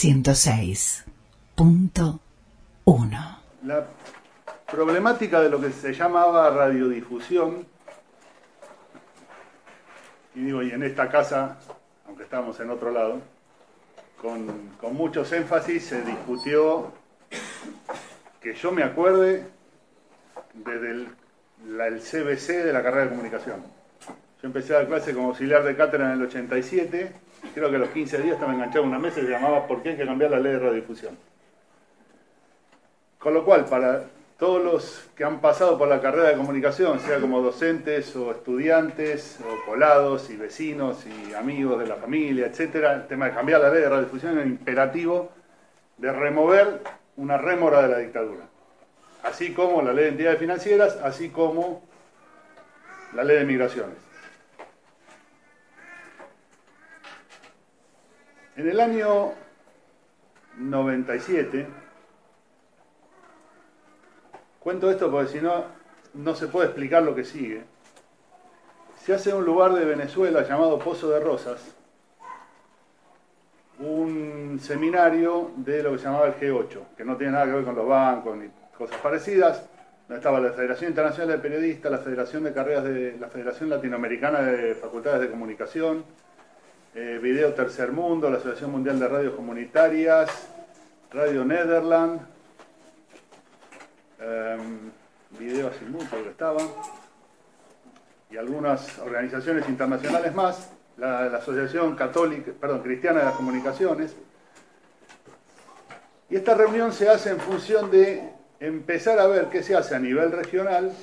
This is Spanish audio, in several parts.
106.1. La problemática de lo que se llamaba radiodifusión, y digo, y en esta casa, aunque estábamos en otro lado, con muchos énfasis se discutió, que yo me acuerde, desde el CBC de la carrera de comunicación. Yo empecé a dar clase como auxiliar de cátedra en el 87, y creo que a los 15 días estaba enganchado en una mesa y se llamaba ¿Por qué hay que cambiar la ley de radiodifusión? Con lo cual, para todos los que han pasado por la carrera de comunicación, sea como docentes o estudiantes, o colados y vecinos y amigos de la familia, etcétera, el tema de cambiar la ley de radiodifusión es imperativo de remover una rémora de la dictadura. Así como la ley de entidades financieras, así como la ley de migraciones. En el año 97, cuento esto porque si no, no se puede explicar lo que sigue. Se hace en un lugar de Venezuela llamado Pozo de Rosas un seminario de lo que se llamaba el G8, que no tiene nada que ver con los bancos ni cosas parecidas, donde estaba la Federación Internacional de Periodistas, la Federación de Carreras de la Federación Latinoamericana de Facultades de Comunicación, Video Tercer Mundo, la Asociación Mundial de Radios Comunitarias, Radio Nederland, Video Azimut, creo que estaba, y algunas organizaciones internacionales más, la Asociación Cristiana de las Comunicaciones. Y esta reunión se hace en función de empezar a ver qué se hace a nivel regional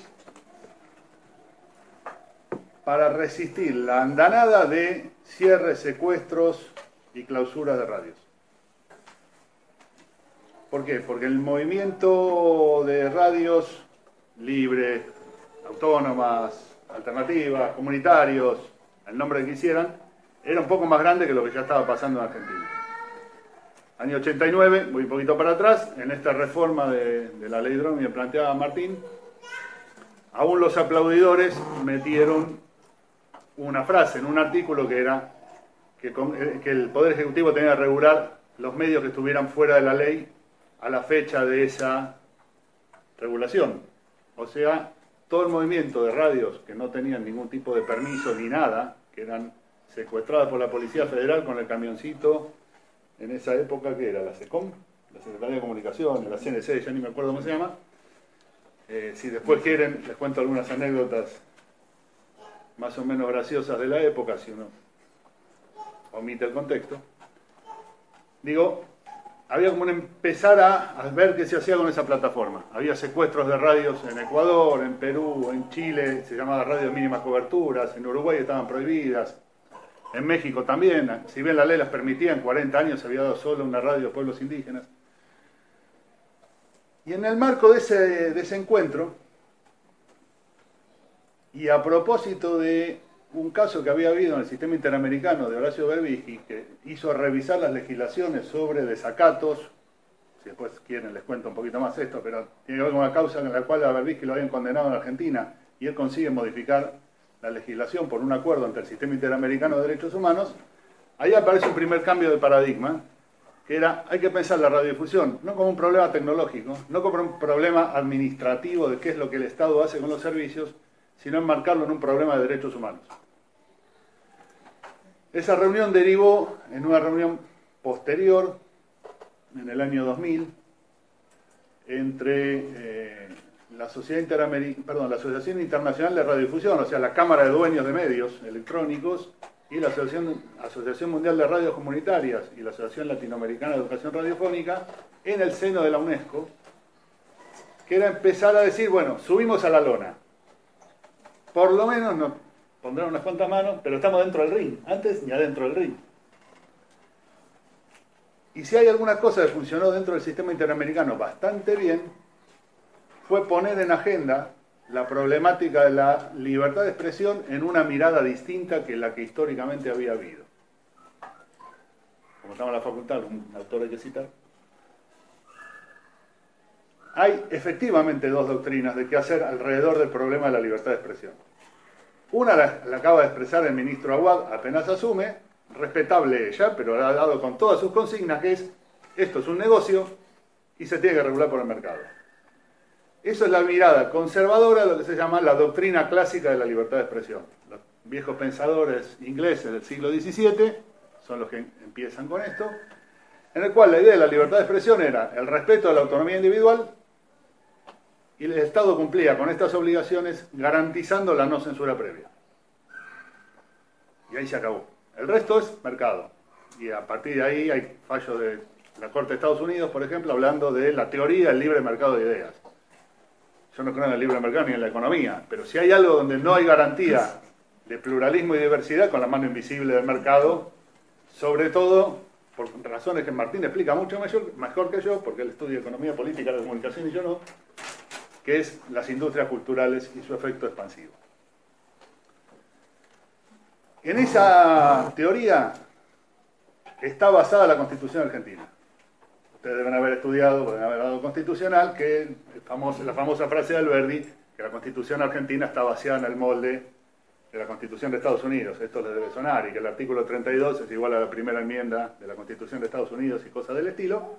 para resistir la andanada de cierres, secuestros y clausuras de radios. ¿Por qué? Porque el movimiento de radios libres, autónomas, alternativas, comunitarios, el nombre que quisieran, era un poco más grande que lo que ya estaba pasando en Argentina. Año 89, voy un poquito para atrás, en esta reforma de la ley Drogni que planteaba Martín, aún los aplaudidores metieron una frase en un artículo que era que el Poder Ejecutivo tenía que regular los medios que estuvieran fuera de la ley a la fecha de esa regulación. O sea, todo el movimiento de radios que no tenían ningún tipo de permiso ni nada, que eran secuestradas por la Policía Federal con el camioncito, en esa época que era la SECOM, la Secretaría de Comunicación, la CNC, ya ni me acuerdo cómo se llama. Si después quieren, les cuento algunas anécdotas más o menos graciosas de la época, si uno omite el contexto. Digo, había como empezar a ver qué se hacía con esa plataforma. Había secuestros de radios en Ecuador, en Perú, en Chile, se llamaba radio de mínimas coberturas, en Uruguay estaban prohibidas, en México también, si bien la ley las permitía, en 40 años se había dado solo una radio de pueblos indígenas. Y en el marco de ese encuentro, y a propósito de un caso que había habido en el sistema interamericano de Horacio Berbisky, que hizo revisar las legislaciones sobre desacatos, si después quieren les cuento un poquito más esto, pero tiene que ver con una causa en la cual a Berbisky lo habían condenado en Argentina, y él consigue modificar la legislación por un acuerdo entre el sistema interamericano de derechos humanos. Ahí aparece un primer cambio de paradigma, que era, hay que pensar la radiodifusión no como un problema tecnológico, no como un problema administrativo de qué es lo que el Estado hace con los servicios, sino enmarcarlo en un problema de derechos humanos. Esa reunión derivó en una reunión posterior, en el año 2000, entre la Asociación Internacional de Radiodifusión, o sea, la Cámara de Dueños de Medios Electrónicos, y la Asociación Mundial de Radios Comunitarias y la Asociación Latinoamericana de Educación Radiofónica, en el seno de la UNESCO, que era empezar a decir, bueno, subimos a la lona. Por lo menos nos pondrán unas cuantas manos, pero estamos dentro del ring, antes ni adentro del ring. Y si hay alguna cosa que funcionó dentro del sistema interamericano bastante bien, fue poner en agenda la problemática de la libertad de expresión en una mirada distinta que la que históricamente había habido. Como estamos en la facultad, un autor hay que citar. Hay efectivamente dos doctrinas de qué hacer alrededor del problema de la libertad de expresión. Una la acaba de expresar el ministro Aguad apenas asume, respetable ella, pero la ha dado con todas sus consignas, que es Esto es un negocio y se tiene que regular por el mercado. Eso es la mirada conservadora de lo que se llama la doctrina clásica de la libertad de expresión. Los viejos pensadores ingleses del siglo XVII son los que empiezan con esto, en el cual la idea de la libertad de expresión era el respeto a la autonomía individual y el Estado cumplía con estas obligaciones garantizando la no censura previa. Y ahí se acabó. El resto es mercado. Y a partir de ahí hay fallos de la Corte de Estados Unidos, por ejemplo, hablando de la teoría del libre mercado de ideas. Yo no creo en el libre mercado ni en la economía, pero si hay algo donde no hay garantía de pluralismo y diversidad, con la mano invisible del mercado, sobre todo por razones que Martín explica mucho mejor que yo, porque él estudia economía política, la comunicación y yo no, que es las industrias culturales y su efecto expansivo. En esa teoría está basada la Constitución argentina. Ustedes deben haber estudiado, deben haber dado constitucional, que la famosa frase de Alberdi, que la Constitución argentina está basada en el molde de la Constitución de Estados Unidos. Esto les debe sonar, y que el artículo 32 es igual a la primera enmienda de la Constitución de Estados Unidos y cosas del estilo.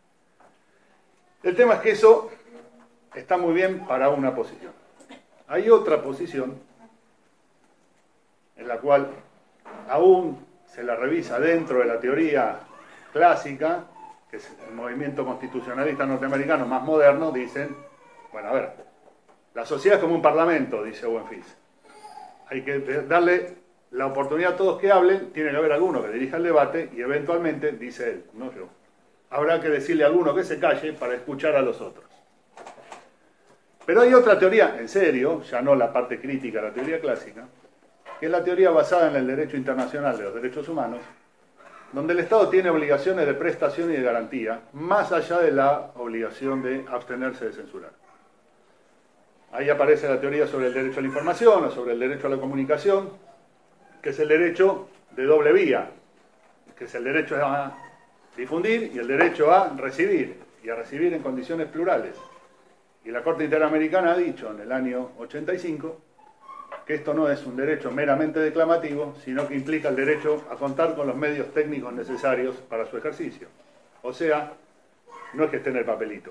El tema es que eso está muy bien para una posición. Hay otra posición en la cual aún se la revisa dentro de la teoría clásica, que es el movimiento constitucionalista norteamericano más moderno. Dicen, bueno, a ver, la sociedad es como un parlamento, dice Owen Fitz. Hay que darle la oportunidad a todos que hablen, tiene que haber alguno que dirija el debate y eventualmente, dice él, no yo, habrá que decirle a alguno que se calle para escuchar a los otros. Pero hay otra teoría, en serio, ya no la parte crítica de la teoría clásica, que es la teoría basada en el derecho internacional de los derechos humanos, donde el Estado tiene obligaciones de prestación y de garantía, más allá de la obligación de abstenerse de censurar. Ahí aparece la teoría sobre el derecho a la información o sobre el derecho a la comunicación, que es el derecho de doble vía, que es el derecho a difundir y el derecho a recibir, y a recibir en condiciones plurales. Y la Corte Interamericana ha dicho en el año 85 que esto no es un derecho meramente declamativo, sino que implica el derecho a contar con los medios técnicos necesarios para su ejercicio. O sea, no es que esté en el papelito.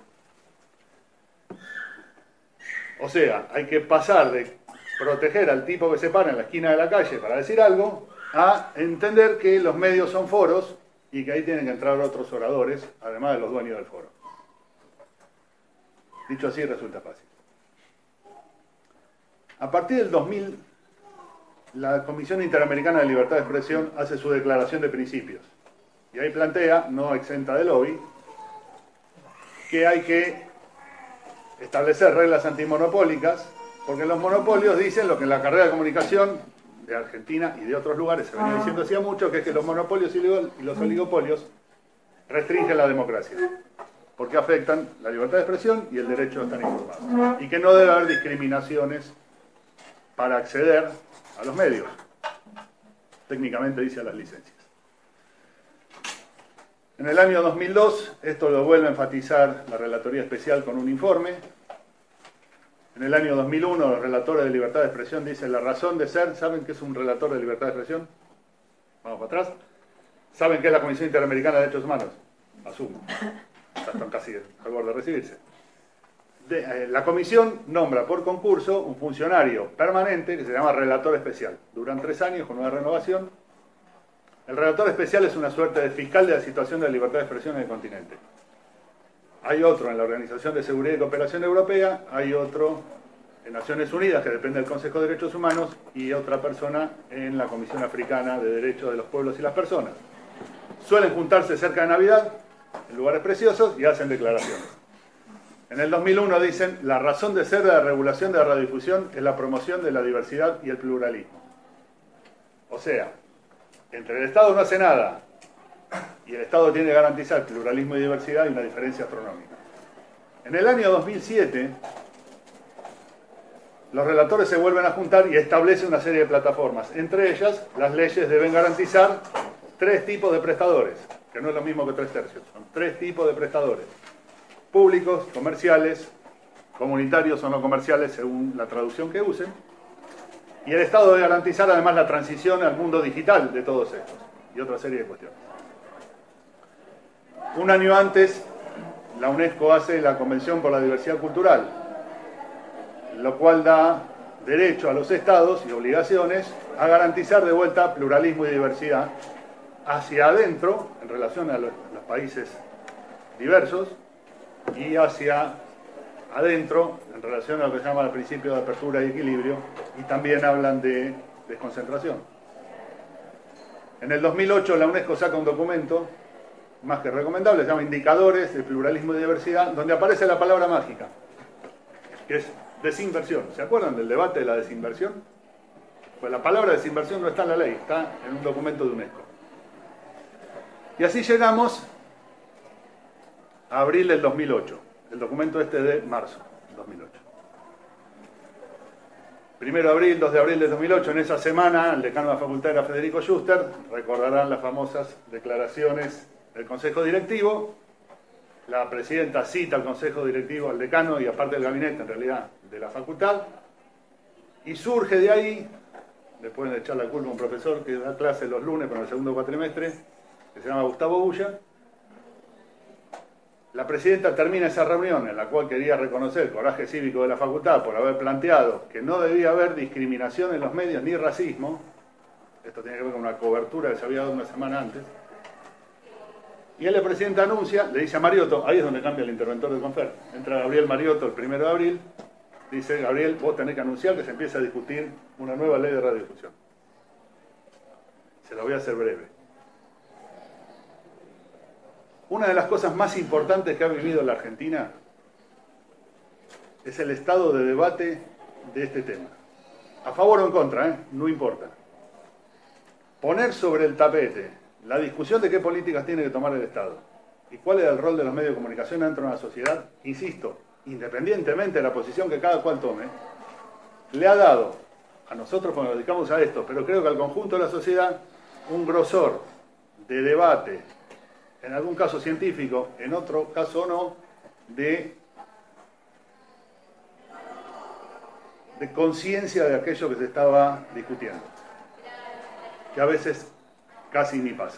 O sea, hay que pasar de proteger al tipo que se para en la esquina de la calle para decir algo, a entender que los medios son foros y que ahí tienen que entrar otros oradores, además de los dueños del foro. Dicho así, resulta fácil. A partir del 2000, la Comisión Interamericana de Libertad de Expresión hace su declaración de principios. Y ahí plantea, no exenta de lobby, que hay que establecer reglas antimonopólicas, porque los monopolios dicen lo que en la carrera de comunicación de Argentina y de otros lugares se venía diciendo hacía mucho, que es que los monopolios y los oligopolios restringen la democracia, porque afectan la libertad de expresión y el derecho a estar informados, y que no debe haber discriminaciones para acceder a los medios. Técnicamente dice a las licencias. En el año 2002, esto lo vuelve a enfatizar la Relatoría Especial con un informe. En el año 2001, los relatores de libertad de expresión dicen la razón de ser. ¿Saben qué es un relator de libertad de expresión? Vamos para atrás. ¿Saben qué es la Comisión Interamericana de Derechos Humanos? Asumo. Ya están casi al borde de recibirse. La comisión nombra por concurso un funcionario permanente que se llama relator especial. Duran 3 años con una renovación. El relator especial es una suerte de fiscal de la situación de la libertad de expresión en el continente. Hay otro en la Organización de Seguridad y Cooperación Europea, hay otro en Naciones Unidas, que depende del Consejo de Derechos Humanos, y otra persona en la Comisión Africana de Derechos de los Pueblos y las Personas. Suelen juntarse cerca de Navidad, en lugares preciosos, y hacen declaraciones. En el 2001 dicen, la razón de ser de la regulación de la radiodifusión es la promoción de la diversidad y el pluralismo. O sea, entre el Estado no hace nada y el Estado tiene que garantizar pluralismo y diversidad, y una diferencia astronómica. En el año 2007, los relatores se vuelven a juntar y establecen una serie de plataformas. Entre ellas, las leyes deben garantizar 3 tipos de prestadores, que no es lo mismo que 3/3, son 3 tipos de prestadores. Públicos, comerciales, comunitarios o no comerciales, según la traducción que usen. Y el Estado debe garantizar además la transición al mundo digital de todos estos, y otra serie de cuestiones. Un año antes, la UNESCO hace la Convención por la Diversidad Cultural, lo cual da derecho a los estados y obligaciones a garantizar de vuelta pluralismo y diversidad hacia adentro, en relación a los países diversos, y hacia adentro, en relación a lo que se llama el principio de apertura y equilibrio, y también hablan de desconcentración. En el 2008 la UNESCO saca un documento más que recomendable, se llama Indicadores de Pluralismo y Diversidad, donde aparece la palabra mágica, que es desinversión. ¿Se acuerdan del debate de la desinversión? Pues la palabra desinversión no está en la ley, está en un documento de UNESCO. Y así llegamos a abril del 2008, el documento este de marzo del 2008. 1 de abril, 2 de abril del 2008, en esa semana, el decano de la facultad era Federico Schuster, recordarán las famosas declaraciones del Consejo Directivo. La presidenta cita al Consejo Directivo, al decano y aparte del gabinete, en realidad, de la facultad, y surge de ahí, después de echar la culpa a un profesor que da clase los lunes para el segundo cuatrimestre, que se llama Gustavo Bulla. La presidenta termina esa reunión en la cual quería reconocer el coraje cívico de la facultad por haber planteado que no debía haber discriminación en los medios ni racismo. Esto tiene que ver con una cobertura que se había dado una semana antes. Y el presidente anuncia, le dice a Mariotto, ahí es donde cambia el interventor de Confer. Entra Gabriel Mariotto el 1 de abril, dice: Gabriel, vos tenés que anunciar que se empieza a discutir una nueva ley de radiodifusión. Se la voy a hacer breve. Una de las cosas más importantes que ha vivido la Argentina es el estado de debate de este tema. A favor o en contra, no importa. Poner sobre el tapete la discusión de qué políticas tiene que tomar el Estado y cuál es el rol de los medios de comunicación dentro de una sociedad, insisto, independientemente de la posición que cada cual tome, le ha dado a nosotros, porque nos dedicamos a esto, pero creo que al conjunto de la sociedad, un grosor de debate, en algún caso científico, en otro caso no, de conciencia de aquello que se estaba discutiendo, que a veces casi ni pasa.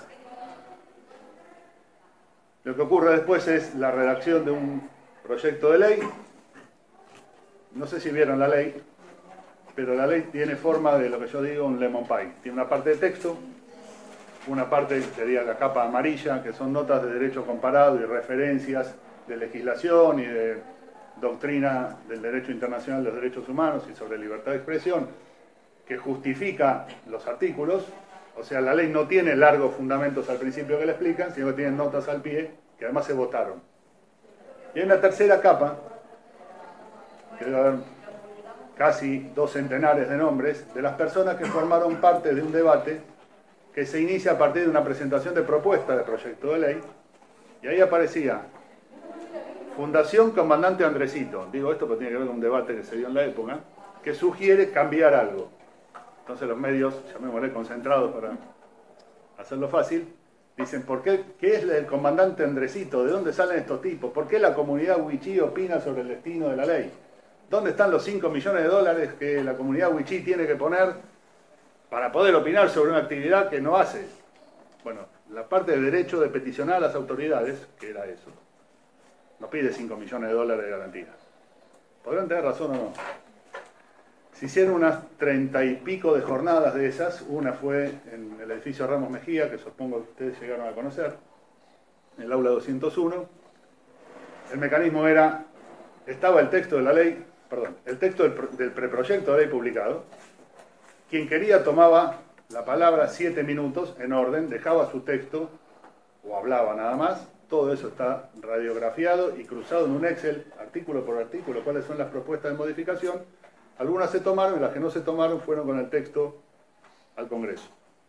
Lo que ocurre después es la redacción de un proyecto de ley. No sé si vieron la ley, pero la ley tiene forma de lo que yo digo un lemon pie. Tiene una parte de texto, una parte sería la capa amarilla, que son notas de derecho comparado y referencias de legislación y de doctrina del derecho internacional de los derechos humanos y sobre libertad de expresión, que justifica los artículos. O sea, la ley no tiene largos fundamentos al principio que la explican, sino que tiene notas al pie, que además se votaron. Y hay una tercera capa, que debe haber casi 2 centenares de nombres, de las personas que formaron parte de un debate que se inicia a partir de una presentación de propuesta de proyecto de ley, y ahí aparecía Fundación Comandante Andresito, digo esto porque tiene que ver con un debate que se dio en la época, que sugiere cambiar algo. Entonces los medios, llamémosle concentrados para hacerlo fácil, dicen: ¿por qué? ¿Qué es el comandante Andresito? ¿De dónde salen estos tipos? ¿Por qué la comunidad wichí opina sobre el destino de la ley? ¿Dónde están los 5 millones de dólares que la comunidad wichí tiene que poner para poder opinar sobre una actividad que no hace? Bueno, la parte de derecho de peticionar a las autoridades, que era eso, no pide 5 millones de dólares de garantía. Podrán tener razón o no. Se hicieron unas 30 y pico de jornadas de esas. Una fue en el edificio Ramos Mejía, que supongo que ustedes llegaron a conocer, en el aula 201. El mecanismo era, estaba el texto de la ley, perdón, el texto del preproyecto de ley publicado. Quien quería tomaba la palabra 7 minutos en orden, dejaba su texto o hablaba nada más. Todo eso está radiografiado y cruzado en un Excel, artículo por artículo, cuáles son las propuestas de modificación. Algunas se tomaron y las que no se tomaron fueron con el texto al Congreso.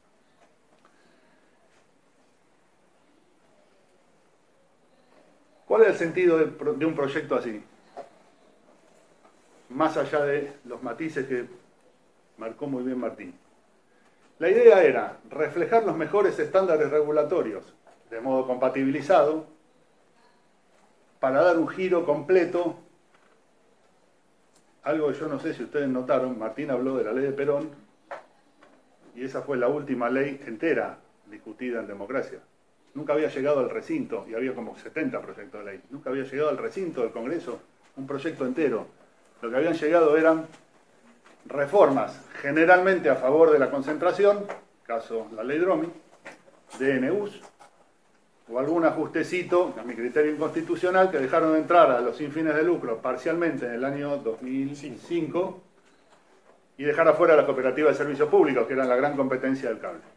¿Cuál es el sentido de un proyecto así? Más allá de los matices que marcó muy bien Martín. La idea era reflejar los mejores estándares regulatorios de modo compatibilizado para dar un giro completo. Algo que yo no sé si ustedes notaron, Martín habló de la ley de Perón, y esa fue la última ley entera discutida en democracia. nunca había llegado al recinto, y había como 70 proyectos de ley, nunca había llegado al recinto del Congreso un proyecto entero. Lo que habían llegado eran reformas, generalmente a favor de la concentración, caso la ley Dromi, DNUs, o algún ajustecito, a mi criterio inconstitucional, que dejaron de entrar a los sin fines de lucro parcialmente en el año 2005 y dejar afuera a las cooperativas de servicios públicos, que eran la gran competencia del cable.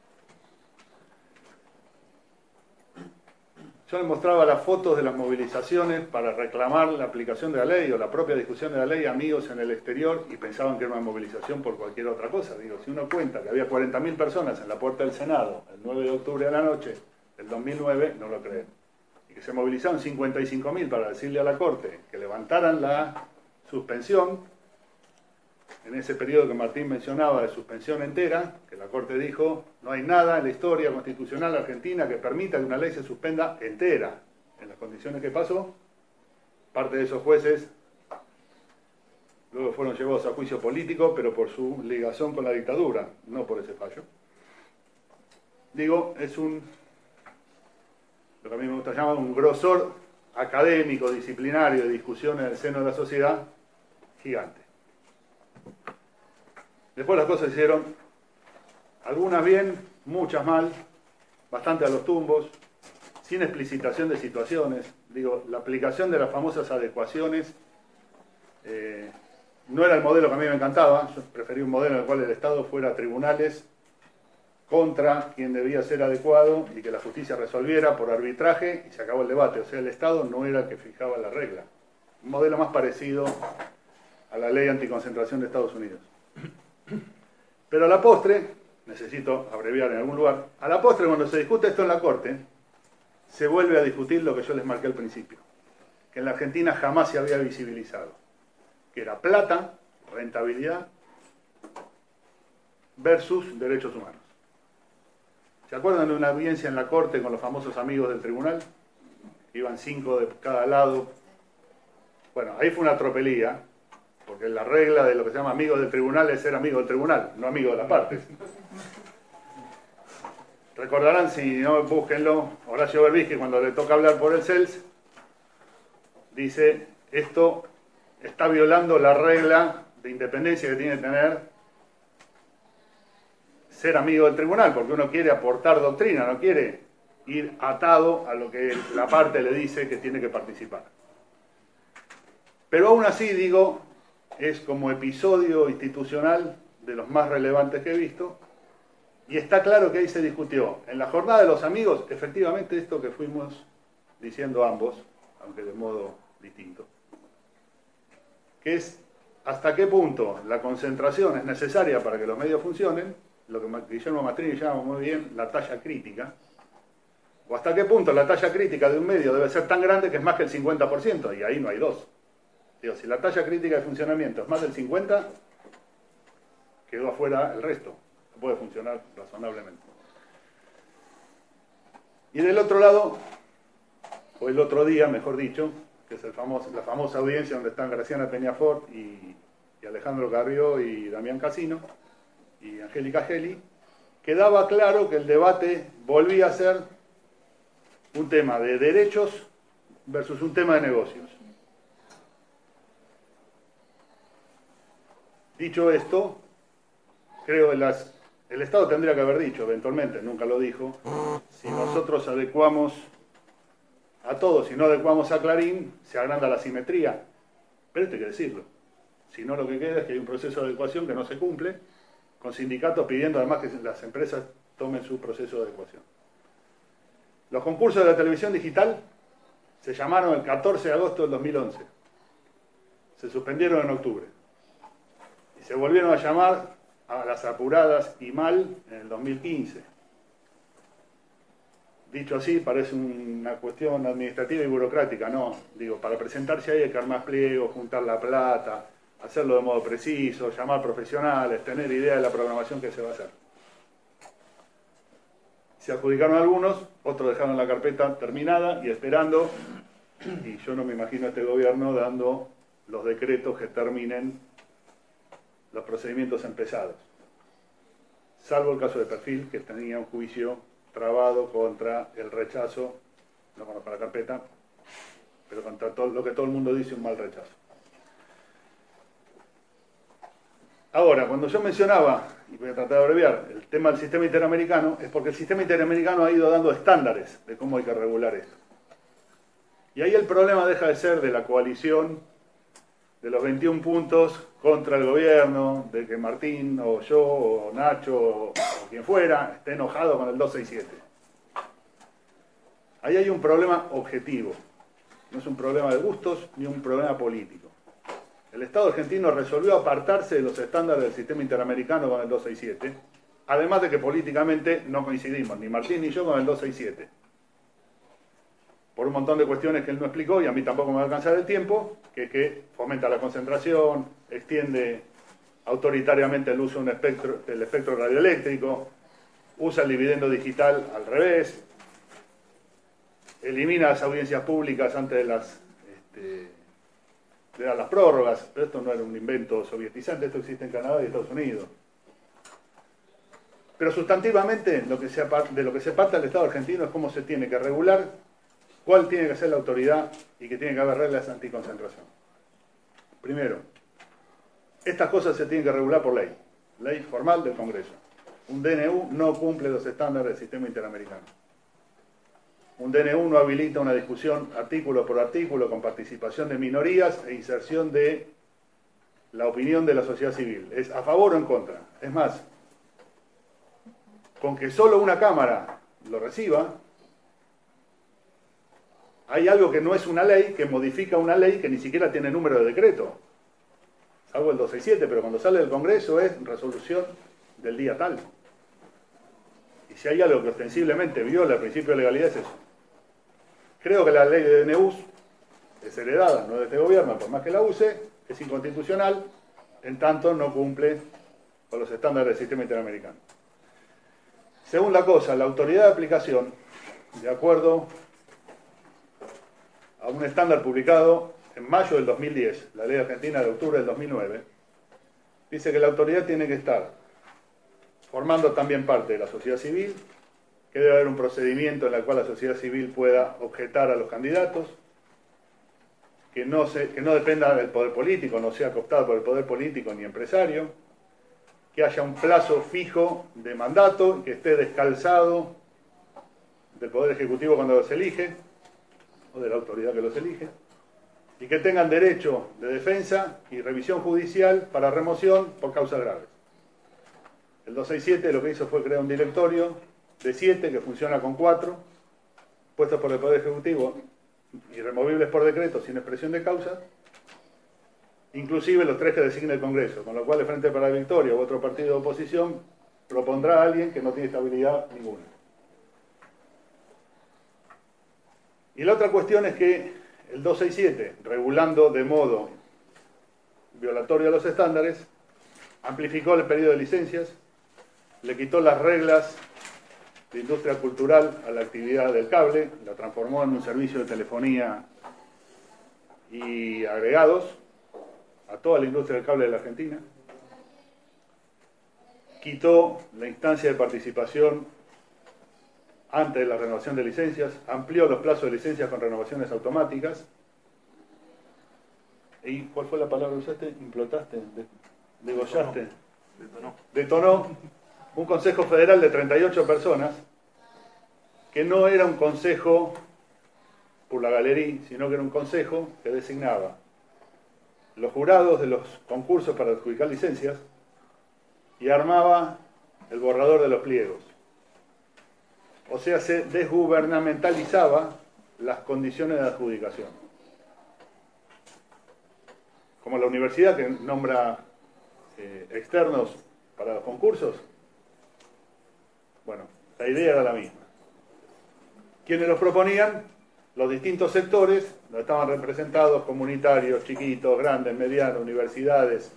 Yo les mostraba las fotos de las movilizaciones para reclamar la aplicación de la ley o la propia discusión de la ley a amigos en el exterior y pensaban que era una movilización por cualquier otra cosa. Digo, si uno cuenta que había 40.000 personas en la puerta del Senado el 9 de octubre a la noche del 2009, no lo creen. Y que se movilizaron 55.000 para decirle a la Corte que levantaran la suspensión, en ese periodo que Martín mencionaba de suspensión entera, que la Corte dijo, no hay nada en la historia constitucional argentina que permita que una ley se suspenda entera. En las condiciones que pasó, parte de esos jueces luego fueron llevados a juicio político, pero por su ligación con la dictadura, no por ese fallo. Digo, es lo que a mí me gusta llamar un grosor académico, disciplinario, de discusión en el seno de la sociedad, gigante. Después las cosas se hicieron, algunas bien, muchas mal, bastante a los tumbos, sin explicitación de situaciones. Digo, la aplicación de las famosas adecuaciones no era el modelo que a mí me encantaba. Yo preferí un modelo en el cual el Estado fuera tribunales contra quien debía ser adecuado y que la justicia resolviera por arbitraje y se acabó el debate. O sea, el Estado no era el que fijaba la regla. Un modelo más parecido a la ley anticoncentración de Estados Unidos. Pero a la postre, necesito abreviar en algún lugar, a la postre cuando se discute esto en la Corte, se vuelve a discutir lo que yo les marqué al principio, que en la Argentina jamás se había visibilizado, que era plata, rentabilidad, versus derechos humanos. ¿Se acuerdan de una audiencia en la Corte con los famosos amigos del tribunal? Iban 5 de cada lado. Bueno, ahí fue una tropelía, porque la regla de lo que se llama amigos del tribunal es ser amigo del tribunal, no amigo de las partes. Recordarán, si no, búsquenlo, Horacio Berbisky, cuando le toca hablar por el CELS, dice, esto está violando la regla de independencia que tiene que tener ser amigo del tribunal, porque uno quiere aportar doctrina, no quiere ir atado a lo que la parte le dice que tiene que participar. Pero aún así, digo, es como episodio institucional de los más relevantes que he visto, y está claro que ahí se discutió. En la jornada de los amigos, efectivamente esto que fuimos diciendo ambos, aunque de modo distinto, que es hasta qué punto la concentración es necesaria para que los medios funcionen, lo que Guillermo Mastrini llama muy bien la talla crítica, o hasta qué punto la talla crítica de un medio debe ser tan grande que es más que el 50%, y ahí no hay dos. Digo, si la talla crítica de funcionamiento es más del 50%, quedó afuera el resto. Puede funcionar razonablemente. Y del otro lado, o el otro día, mejor dicho, que es la famosa audiencia donde están Graciana Peñafort y Alejandro Carrió y Damián Casino y Angélica Geli, quedaba claro que el debate volvía a ser un tema de derechos versus un tema de negocios. Dicho esto, creo que el Estado tendría que haber dicho, eventualmente, nunca lo dijo, si nosotros adecuamos a todos, si no adecuamos a Clarín, se agranda la simetría. Pero esto hay que decirlo. Si no, lo que queda es que hay un proceso de adecuación que no se cumple, con sindicatos pidiendo además que las empresas tomen su proceso de adecuación. Los concursos de la televisión digital se llamaron el 14 de agosto del 2011. Se suspendieron en octubre. Y se volvieron a llamar a las apuradas y mal en el 2015. Dicho así, parece una cuestión administrativa y burocrática. No, digo, para presentarse ahí hay que armar pliegos, juntar la plata, hacerlo de modo preciso, llamar profesionales, tener idea de la programación que se va a hacer. Se adjudicaron algunos, otros dejaron la carpeta terminada y esperando, y yo no me imagino a este gobierno dando los decretos que terminen los procedimientos empezados. Salvo el caso de Perfil, que tenía un juicio trabado contra el rechazo, no conozco la carpeta, pero contra todo lo que todo el mundo dice un mal rechazo. Ahora, cuando yo mencionaba, y voy a tratar de abreviar, el tema del sistema interamericano, es porque el sistema interamericano ha ido dando estándares de cómo hay que regular esto. Y ahí el problema deja de ser de la coalición, de los 21 puntos contra el gobierno, de que Martín o yo o Nacho o quien fuera esté enojado con el 267. Ahí hay un problema objetivo, no es un problema de gustos ni un problema político. El Estado argentino resolvió apartarse de los estándares del sistema interamericano con el 267, además de que políticamente no coincidimos, ni Martín ni yo, con el 267. Por un montón de cuestiones que él no explicó, y a mí tampoco me va a alcanzar el tiempo, que fomenta la concentración, extiende autoritariamente el uso del espectro radioeléctrico, usa el dividendo digital al revés, elimina las audiencias públicas antes de las prórrogas, pero esto no era un invento sovietizante, esto existe en Canadá y Estados Unidos. Pero sustantivamente, de lo que se aparta el Estado argentino es cómo se tiene que regular, cuál tiene que ser la autoridad y que tiene que haber reglas anticoncentración. Primero, estas cosas se tienen que regular por ley, ley formal del Congreso. Un DNU no cumple los estándares del sistema interamericano. Un DNU no habilita una discusión artículo por artículo con participación de minorías e inserción de la opinión de la sociedad civil. Es a favor o en contra. Es más, con que solo una Cámara lo reciba, hay algo que no es una ley, que modifica una ley que ni siquiera tiene número de decreto. Salvo el 267, pero cuando sale del Congreso es resolución del día tal. Y si hay algo que ostensiblemente viola el principio de legalidad es eso. Creo que la ley de DNUs es heredada, no de este gobierno, por más que la use, es inconstitucional, en tanto no cumple con los estándares del sistema interamericano. Segunda cosa, la autoridad de aplicación, de acuerdo a un estándar publicado en mayo del 2010, la ley argentina de octubre del 2009, dice que la autoridad tiene que estar formando también parte de la sociedad civil, que debe haber un procedimiento en el cual la sociedad civil pueda objetar a los candidatos, que no dependa del poder político, no sea cooptado por el poder político ni empresario, que haya un plazo fijo de mandato, que esté descalzado del poder ejecutivo cuando los elige, o de la autoridad que los elige, y que tengan derecho de defensa y revisión judicial para remoción por causas graves. El 267 lo que hizo fue crear un directorio de 7 que funciona con 4, puestos por el Poder Ejecutivo, irremovibles por decreto, sin expresión de causa, inclusive los 3 que designa el Congreso, con lo cual el Frente para la Victoria u otro partido de oposición propondrá a alguien que no tiene estabilidad ninguna. Y la otra cuestión es que el 267, regulando de modo violatorio a los estándares, amplificó el periodo de licencias, le quitó las reglas de industria cultural a la actividad del cable, la transformó en un servicio de telefonía y agregados a toda la industria del cable de la Argentina, quitó la instancia de participación antes de la renovación de licencias, amplió los plazos de licencias con renovaciones automáticas. ¿Y cuál fue la palabra que usaste? ¿Implotaste? ¿Degollaste? Detonó un Consejo Federal de 38 personas, que no era un consejo por la galería, sino que era un consejo que designaba los jurados de los concursos para adjudicar licencias y armaba el borrador de los pliegos. O sea, se desgubernamentalizaba las condiciones de adjudicación. Como la universidad que nombra externos para los concursos, bueno, la idea era la misma. ¿Quiénes los proponían? Los distintos sectores, donde estaban representados comunitarios, chiquitos, grandes, medianos, universidades,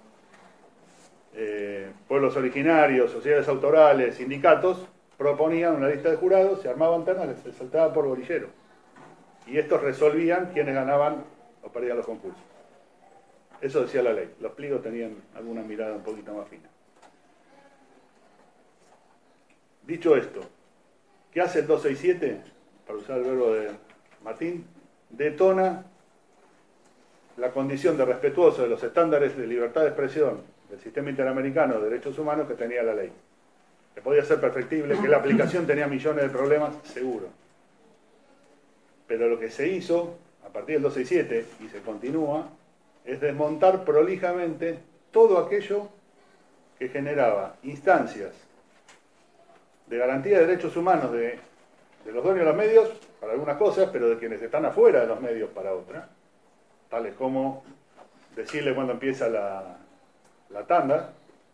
pueblos originarios, sociedades autorales, sindicatos, proponían una lista de jurados, se armaban ternas, se saltaba por bolillero. Y estos resolvían quiénes ganaban o perdían los concursos. Eso decía la ley. Los pliegos tenían alguna mirada un poquito más fina. Dicho esto, ¿Qué hace el 267? Para usar el verbo de Martín, detona la condición de respetuoso de los estándares de libertad de expresión del sistema interamericano de derechos humanos que tenía la ley. Que podía ser perfectible, que la aplicación tenía millones de problemas, seguro. Pero lo que se hizo, a partir del 267, y se continúa, es desmontar prolijamente todo aquello que generaba instancias de garantía de derechos humanos de los dueños de los medios para algunas cosas, pero de quienes están afuera de los medios para otras, tales como decirle cuando empieza la tanda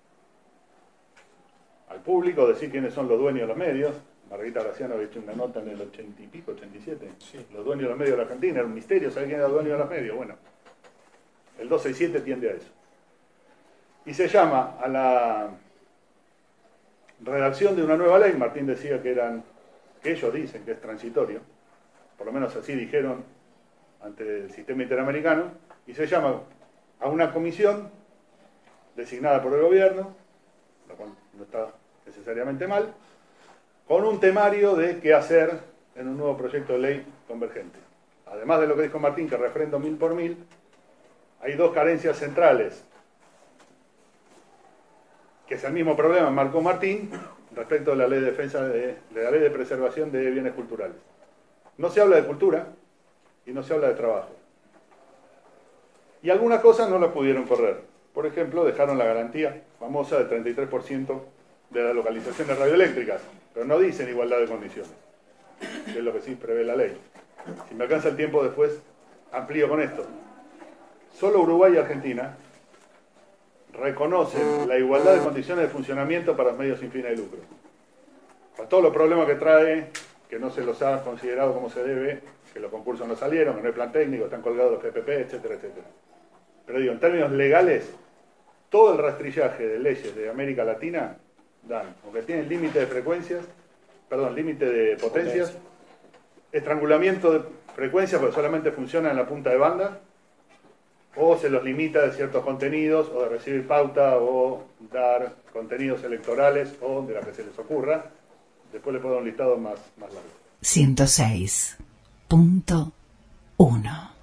al público, decir quiénes son los dueños de los medios. Margarita Graciano había hecho una nota en el 80 y pico, 87. Sí. Los dueños de los medios de la Argentina, era un misterio saber quién era el dueño de los medios. Bueno, el 267 tiende a eso. Y se llama a la redacción de una nueva ley. Martín decía que ellos dicen que es transitorio, por lo menos así dijeron ante el sistema interamericano, y se llama a una comisión designada por el gobierno, lo cual no está necesariamente mal, con un temario de qué hacer en un nuevo proyecto de ley convergente. Además de lo que dijo Martín, que refrendo 1000 por 1000, hay dos carencias centrales, que es el mismo problema que marcó Martín respecto a la ley de defensa de la ley de preservación de bienes culturales. No se habla de cultura y no se habla de trabajo. Y algunas cosas no las pudieron correr. Por ejemplo, dejaron la garantía famosa del 33% de las localizaciones radioeléctricas, pero no dicen igualdad de condiciones, que es lo que sí prevé la ley. Si me alcanza el tiempo después, amplío con esto. Solo Uruguay y Argentina reconocen la igualdad de condiciones de funcionamiento para los medios sin fines de lucro. Para todos los problemas que trae, que no se los ha considerado como se debe, que los concursos no salieron, que no hay plan técnico, están colgados los GPP, etcétera, etcétera. Pero digo, en términos legales, todo el rastrillaje de leyes de América Latina dan, aunque tienen límite de frecuencias, límite de potencias, estrangulamiento de frecuencias porque solamente funciona en la punta de banda, o se los limita de ciertos contenidos, o de recibir pauta, o dar contenidos electorales, o de la que se les ocurra. Después les puedo dar un listado más largo. 106.1